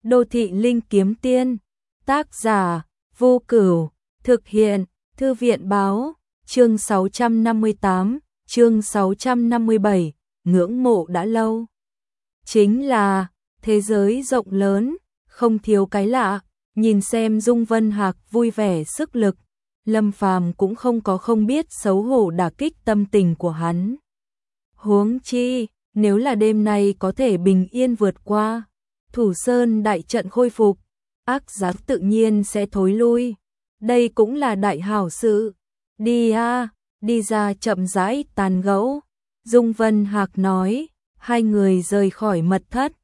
Đô thị linh kiếm tiên, tác giả Vô Cửu, thực hiện Thư viện báo, chương 658, chương 657, ngưỡng mộ đã lâu. Chính là thế giới rộng lớn, không thiếu cái lạ, nhìn xem Dung Vân Hạc vui vẻ sức lực, Lâm Phàm cũng không biết xấu hổ đả kích tâm tình của hắn. Huống chi, nếu là đêm nay có thể bình yên vượt qua, Thủ Sơn đại trận khôi phục, ác giác tự nhiên sẽ thối lui. Đây cũng là đại hảo sự. Đi a, đi ra chậm rãi tàn gẫu. Dung Vân Hạc nói, hai người rời khỏi mật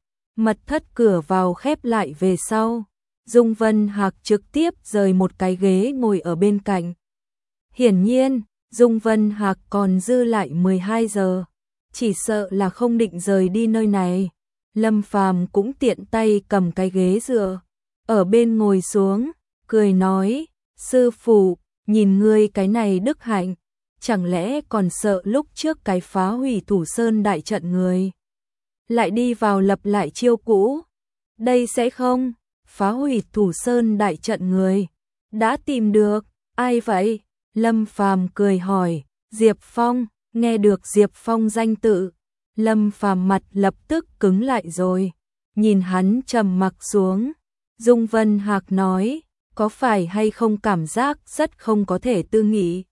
thất cửa vào khép lại về sau. Dung Vân Hạc trực tiếp rời một cái ghế ngồi ở bên cạnh. Hiển nhiên, Dung Vân Hạc còn dư lại 12 giờ, chỉ sợ là không định rời đi nơi này. Lâm Phàm cũng tiện tay cầm cái ghế dựa, ở bên ngồi xuống, cười nói, sư phụ, nhìn ngươi cái này đức hạnh, chẳng lẽ còn sợ lúc trước cái phá hủy Thủ Sơn đại trận người lại đi vào lập lại chiêu cũ? Đây sẽ không, phá hủy Thủ Sơn đại trận người đã tìm được, ai vậy? Lâm Phàm cười hỏi. Diệp Phong. Nghe được Diệp Phong danh tự, Lâm Phàm mặt lập tức cứng lại rồi, nhìn hắn trầm mặc xuống. Dung Vân Hạc nói, có phải hay không cảm giác rất không có thể tư nghị?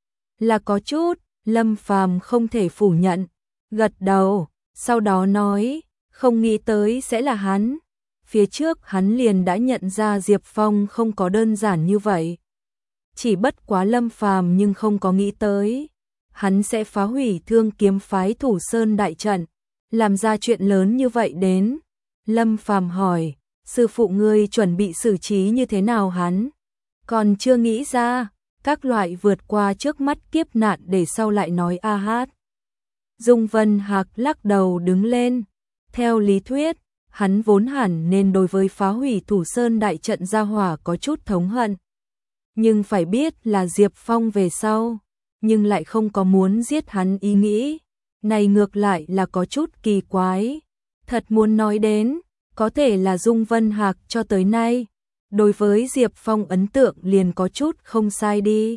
Là có chút. Lâm Phàm không thể phủ nhận, gật đầu, sau đó nói, không nghĩ tới sẽ là hắn. Phía trước hắn liền đã nhận ra Diệp Phong không có đơn giản như vậy. Chỉ bất quá Lâm Phàm nhưng không có nghĩ tới hắn sẽ phá hủy Thương Kiếm phái Thủ Sơn đại trận, làm ra chuyện lớn như vậy đến. Lâm Phàm hỏi, sư phụ ngươi chuẩn bị xử trí như thế nào hắn? Còn chưa nghĩ ra, các loại vượt qua trước mắt kiếp nạn để sau lại nói a hát. Dung Vân Hạc lắc đầu đứng lên, theo lý thuyết, hắn vốn hẳn nên đối với phá hủy Thủ Sơn đại trận gia hỏa có chút thống hận. Nhưng phải biết là Diệp Phong về sau, nhưng lại không có muốn giết hắn ý nghĩ. Này ngược lại là có chút kỳ quái. Thật muốn nói đến, có thể là Dung Vân Hạc cho tới nay, đối với Diệp Phong ấn tượng liền có chút không sai đi.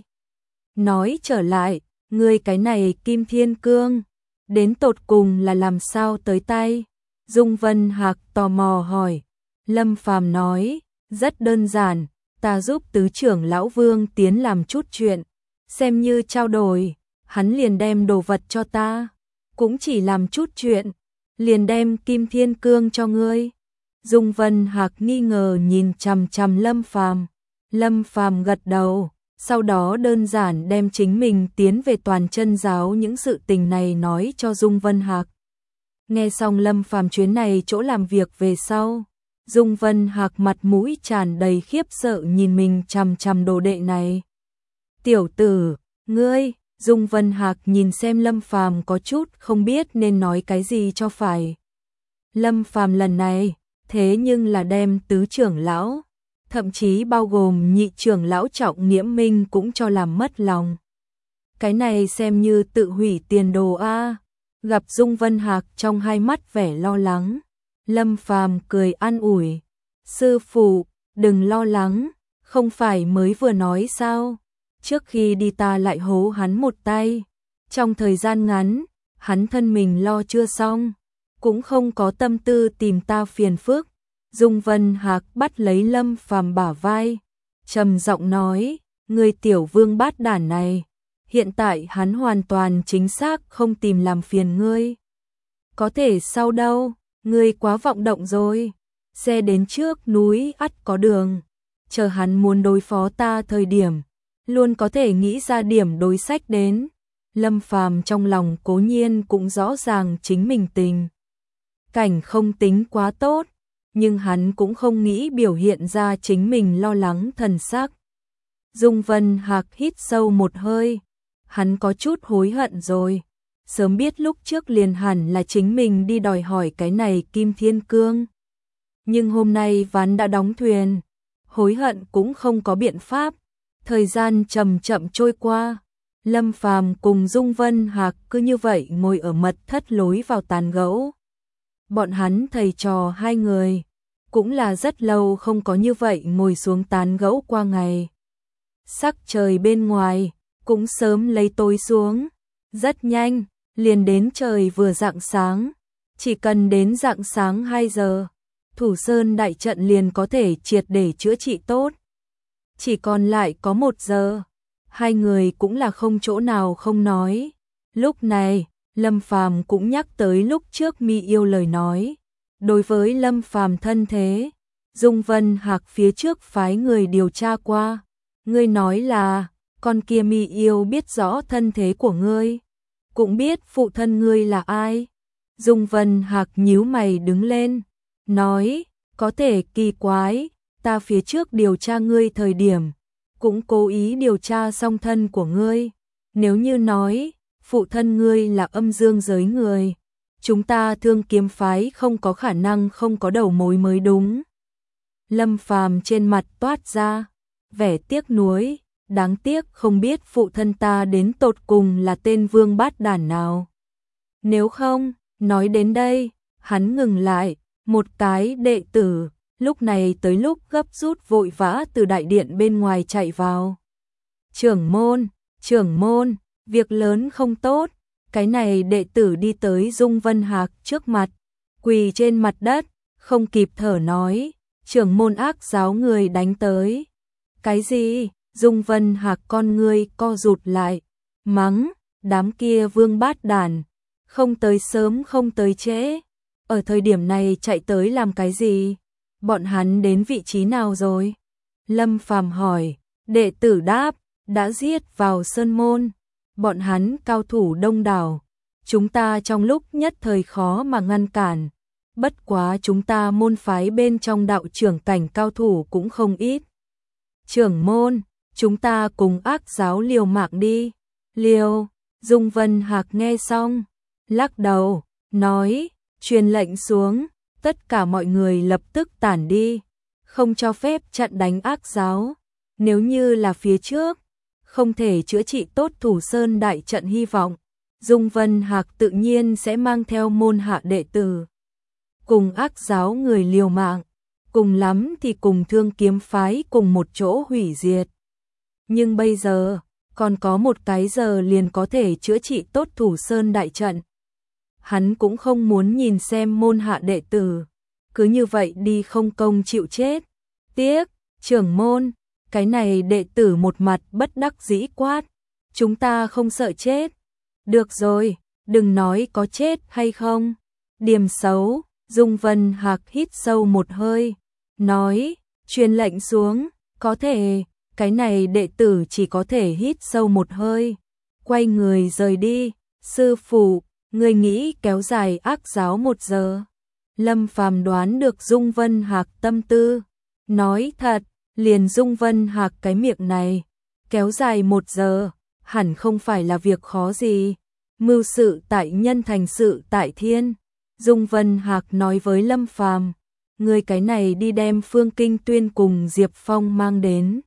Nói trở lại, ngươi cái này Kim Thiên Cương, đến tột cùng là làm sao tới tay? Dung Vân Hạc tò mò hỏi. Lâm Phàm nói, rất đơn giản, ta giúp tứ trưởng lão Vương Tiến làm chút chuyện, xem như trao đổi, hắn liền đem đồ vật cho ta, cũng chỉ làm chút chuyện, liền đem Kim Thiên Cương cho ngươi. Dung Vân Hạc nghi ngờ nhìn chằm chằm Lâm Phàm. Lâm Phàm gật đầu, sau đó đơn giản đem chính mình tiến về Toàn Chân giáo những sự tình này nói cho Dung Vân Hạc. Nghe xong Lâm Phàm chuyến này chỗ làm việc về sau, Dung Vân Hạc mặt mũi tràn đầy khiếp sợ nhìn mình chằm chằm đồ đệ này. Tiểu tử, ngươi, Dung Vân Hạc nhìn xem Lâm Phàm có chút không biết nên nói cái gì cho phải. Lâm Phàm lần này, thế nhưng là đem tứ trưởng lão, thậm chí bao gồm nhị trưởng lão Trọng Nghiễm Minh cũng cho làm mất lòng. Cái này xem như tự hủy tiền đồ a. Gặp Dung Vân Hạc trong hai mắt vẻ lo lắng, Lâm Phàm cười an ủi, sư phụ, đừng lo lắng, không phải mới vừa nói sao? Trước khi đi ta lại hố hắn một tay. Trong thời gian ngắn, hắn thân mình lo chưa xong, cũng không có tâm tư tìm ta phiền phức. Dung Vân Hạc bắt lấy Lâm Phàm bả vai, trầm giọng nói, ngươi tiểu vương bát đản này, hiện tại hắn hoàn toàn chính xác không tìm làm phiền ngươi. Có thể sau đâu, ngươi quá vọng động rồi. Xe đến trước núi ắt có đường, chờ hắn muốn đối phó ta thời điểm, luôn có thể nghĩ ra điểm đối sách đến. Lâm Phàm trong lòng cố nhiên cũng rõ ràng chính mình tình cảnh không tính quá tốt, nhưng hắn cũng không nghĩ biểu hiện ra chính mình lo lắng thần sắc. Dung Vân Hạc hít sâu một hơi, hắn có chút hối hận rồi, sớm biết lúc trước liền hẳn là chính mình đi đòi hỏi cái này Kim Thiên Cương. Nhưng hôm nay ván đã đóng thuyền, hối hận cũng không có biện pháp. Thời gian chậm chậm trôi qua, Lâm Phàm cùng Dung Vân Hạc cứ như vậy ngồi ở mật thất lối vào tán gẫu. Bọn hắn thầy trò hai người cũng là rất lâu không có như vậy ngồi xuống tán gẫu qua ngày. Sắc trời bên ngoài cũng sớm lấy tối xuống, rất nhanh, liền đến trời vừa rạng sáng, chỉ cần đến rạng sáng 2 giờ, Thủ Sơn đại trận liền có thể triệt để chữa trị tốt. Chỉ còn lại có 1 giờ, hai người cũng là không chỗ nào không nói. Lúc này, Lâm Phàm cũng nhắc tới lúc trước Mi Yêu lời nói. Đối với Lâm Phàm thân thế, Dung Vân Hạc phía trước phái người điều tra qua. Ngươi nói là, con kia Mi Yêu biết rõ thân thế của ngươi, cũng biết phụ thân ngươi là ai. Dung Vân Hạc nhíu mày đứng lên, nói, có thể kỳ quái, ta phía trước điều tra ngươi thời điểm, cũng cố ý điều tra song thân của ngươi. Nếu như nói, phụ thân ngươi là âm dương giới người, chúng ta Thương Kiếm phái không có khả năng không có đầu mối mới đúng. Lâm Phàm trên mặt toát ra vẻ tiếc nuối, đáng tiếc không biết phụ thân ta đến tột cùng là tên vương bát đản nào. Nếu không, nói đến đây, hắn ngừng lại, một cái đệ tử, lúc này tới lúc gấp rút vội vã từ đại điện bên ngoài chạy vào. Trưởng môn, việc lớn không tốt. Cái này đệ tử đi tới Dung Vân Hạc trước mặt, quỳ trên mặt đất, không kịp thở nói, trưởng môn ác giáo người đánh tới. Cái gì? Dung Vân Hạc con ngươi co rụt lại, mắng, đám kia vương bát đản, không tới sớm không tới trễ, ở thời điểm này chạy tới làm cái gì? Bọn hắn đến vị trí nào rồi? Lâm Phàm hỏi, đệ tử đáp, đã giết vào sơn môn, bọn hắn cao thủ đông đảo, chúng ta trong lúc nhất thời khó mà ngăn cản, bất quá chúng ta môn phái bên trong đạo trưởng cảnh cao thủ cũng không ít. Trưởng môn, chúng ta cùng ác giáo liều mạng đi. Liều. Dung Vân Hạc nghe xong, lắc đầu, nói, truyền lệnh xuống, tất cả mọi người lập tức tản đi, không cho phép chặn đánh ác giáo. Nếu như là phía trước, không thể chữa trị tốt Thủ Sơn đại trận hy vọng, Dung Vân Hạc tự nhiên sẽ mang theo môn hạ đệ tử, cùng ác giáo người liều mạng, cùng lắm thì cùng Thương Kiếm phái cùng một chỗ hủy diệt. Nhưng bây giờ, còn có 1 cái giờ liền có thể chữa trị tốt Thủ Sơn đại trận. Hắn cũng không muốn nhìn xem môn hạ đệ tử, cứ như vậy đi không công chịu chết. Tiếc, trưởng môn, cái này đệ tử một mặt bất đắc dĩ quát, chúng ta không sợ chết. Được rồi, đừng nói có chết hay không. Điểm xấu, Dung Vân Hạc hít sâu một hơi, nói, truyền lệnh xuống, có thể, cái này đệ tử chỉ có thể hít sâu một hơi, quay người rời đi. Sư phụ, người nghĩ kéo dài ác giáo 1 giờ? Lâm Phàm đoán được Dung Vân Hạc tâm tư, nói thật, liền Dung Vân Hạc cái miệng này, kéo dài 1 giờ, hẳn không phải là việc khó gì. Mưu sự tại nhân thành sự tại thiên. Dung Vân Hạc nói với Lâm Phàm, người cái này đi đem Phương Kinh Tuyên cùng Diệp Phong mang đến,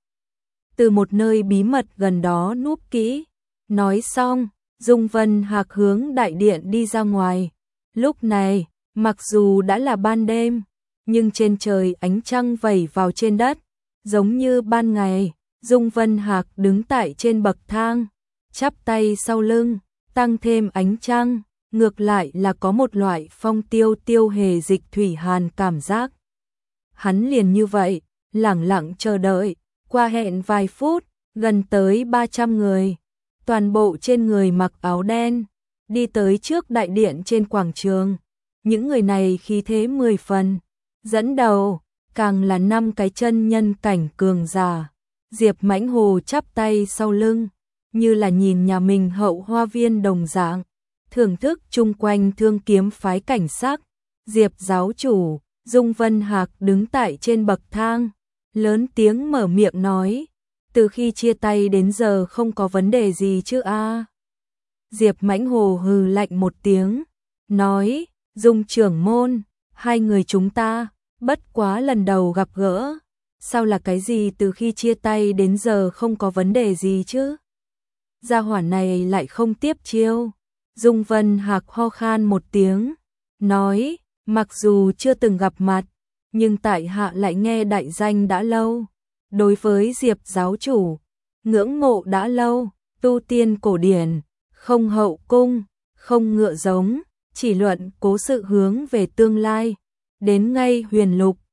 từ một nơi bí mật gần đó núp kỹ. Nói xong, Dung Vân Hạc hướng đại điện đi ra ngoài. Lúc này, mặc dù đã là ban đêm, nhưng trên trời ánh trăng vẩy vào trên đất, giống như ban ngày. Dung Vân Hạc đứng tại trên bậc thang, chắp tay sau lưng, tăng thêm ánh trăng, ngược lại là có một loại phong tiêu tiêu hề dịch thủy hàn cảm giác. Hắn liền như vậy, lẳng lặng chờ đợi, qua hẹn vài phút, gần tới 300 người, toàn bộ trên người mặc áo đen, đi tới trước đại điện trên quảng trường. Những người này khí thế 10 phần, dẫn đầu, càng là 5 cái chân nhân cảnh cường giả. Diệp Mãnh Hồ chắp tay sau lưng, như là nhìn nhà mình hậu hoa viên đồng dạng, thưởng thức chung quanh Thương Kiếm phái cảnh sắc. Diệp giáo chủ, Dung Vân Hạc đứng tại trên bậc thang, lớn tiếng mở miệng nói, từ khi chia tay đến giờ không có vấn đề gì chứ a? Diệp Mãnh Hồ hừ lạnh một tiếng, nói, Dung trưởng môn, hai người chúng ta, bất quá lần đầu gặp gỡ, sao là cái gì từ khi chia tay đến giờ không có vấn đề gì chứ? Gia hỏa này lại không tiếp chiêu. Dung Vân Hạc ho khan một tiếng, nói, mặc dù chưa từng gặp mặt, nhưng tại hạ lại nghe đại danh đã lâu. Đối với Diệp giáo chủ, ngưỡng mộ đã lâu, tu tiên cổ điển, không hậu cung, không ngựa giống, chỉ luận cố sự hướng về tương lai. Đến ngay huyền lục,